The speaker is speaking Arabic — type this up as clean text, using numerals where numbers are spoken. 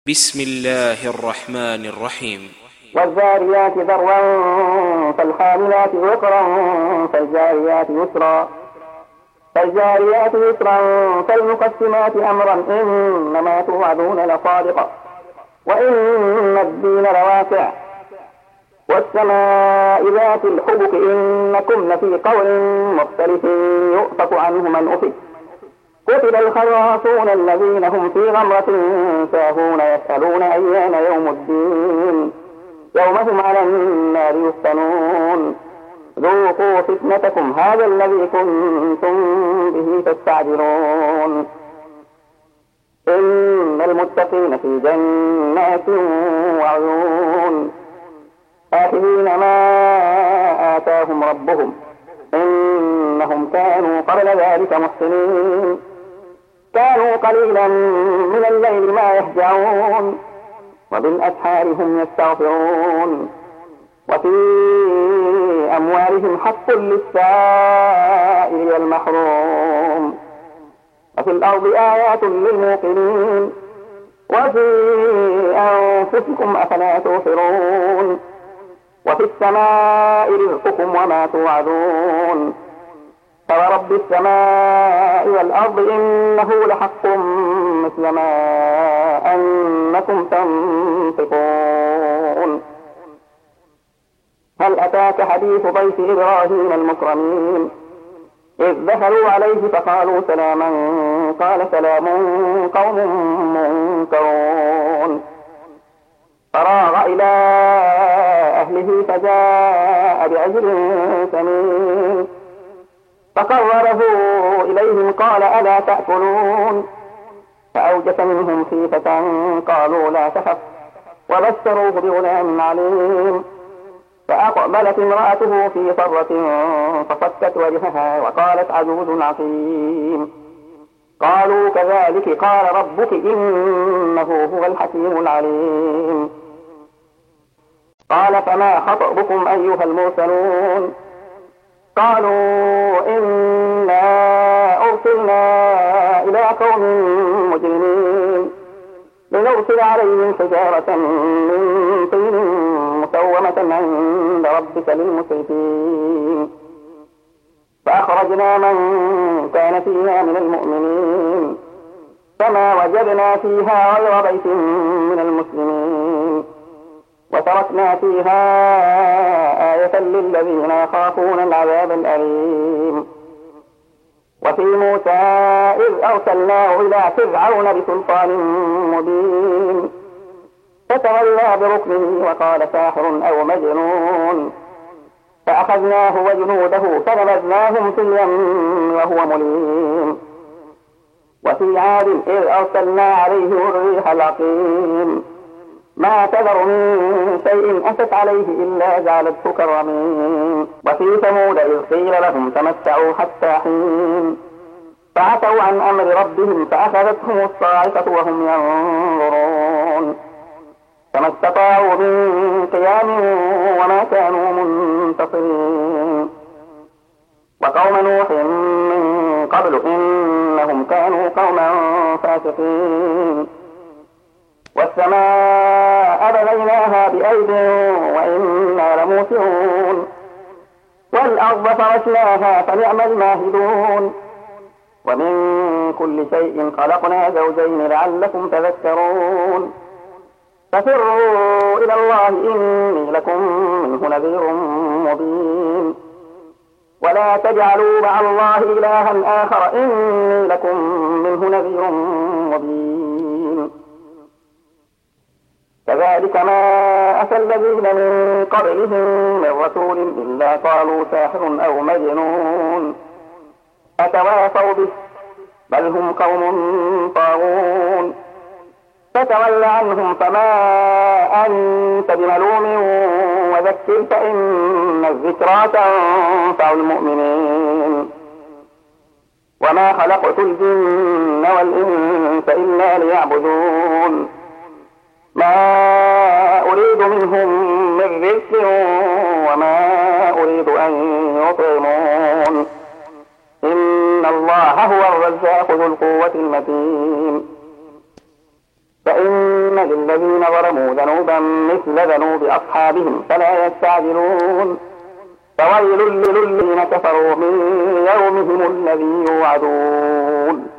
بسم الله الرحمن الرحيم. والذاريات ذروا فالحاملات وقرا فالجاريات يسرا فالمقسمات أمرا إنما توعدون لصادق وإن الدين لواقع والسماء ذات الحبك إنكم لفي قول مختلف يؤفك عنه من أفك قتل الخراصون الذين هم في غمرة ساهون يسألون أيان يوم الدين يوم هم على النار يفتنون ذوقوا فتنتكم هذا الذي كنتم به تستعجلون إن المتقين في جنات وعيون آخذين ما آتاهم ربهم إنهم كانوا قبل ذلك محسنين كانوا قليلا من الليل ما يهجعون وبالأسحار هم يستغفرون وفي أموالهم حق للسائل والمحروم وفي الأرض آيات للموقنين وفي أنفسكم أفلا تبصرون وفي السماء رزقكم وما توعدون فورب السماء والأرض إنه لحق مثل ما أنكم تنطقون هل أتاك حديث ضيف إبراهيم المكرمين إذ دخلوا عليه فقالوا سلاما قال سلام قوم منكرون فراغ إلى أهله فجاء بعجل سمين فقربه إليهم قال ألا تأكلون فأوجس منهم خيفة قالوا لا تخف وبشروه بغلام عليم فأقبلت امرأته في صرة فصكت وجهها وقالت عجوز عقيم قالوا كذلك قال ربك إنه هو الحكيم العليم قال فما خطبكم أيها المرسلون قالوا إنا أرسلنا إلى قوم مجرمين لنرسل عليهم حجارة من طين مسومة عند ربك للمسرفين فأخرجنا من كان فيها من المؤمنين فما وجدنا فيها غير بيت من المسلمين وتركنا فيها آية للذين يخافون العذاب الأليم وفي موسى إذ أرسلناه إلى فرعون بسلطان مبين فتولى بركنه وقال ساحر أو مجنون فأخذناه وجنوده فنبذناهم في اليم وهو مليم وفي عاد إذ أرسلنا عليهم الريح العقيم ما تذر من شيء أتت عليه إلا جعلته كالرميم وفي ثمود إذ قيل لهم تمتعوا حتى حين فعتوا عن أمر ربهم فأخذتهم الصاعقة وهم ينظرون فما استطاعوا من قيام وما كانوا منتصرين وقوم نوح من قبل إنهم كانوا قوما فاسقين والسماء بنيناها بأيد وإنا لموسعون والأرض فرشناها فنعم الماهدون ومن كل شيء خلقنا زوجين لعلكم تذكرون ففروا إلى الله إني لكم منه نذير مبين ولا تجعلوا مع الله إلها آخر إني لكم منه نذير مبين كذلك ما أتى الذين من قبلهم من رسول إلا قالوا ساحر أو مجنون أتواصوا به بل هم قوم طاغون فتول عنهم فما أنت بملوم وذكر فإن الذكرى تنفع المؤمنين وما خلقت الجن والإنس إلا ليعبدون ما أريد منهم من رزق وما أريد أن يطعمون إن الله هو الرزاق ذو القوة المتين فإن للذين ظلموا ذنوبا مثل ذنوب أصحابهم فلا يستعجلون فويل للذين كفروا من يومهم الذي يوعدون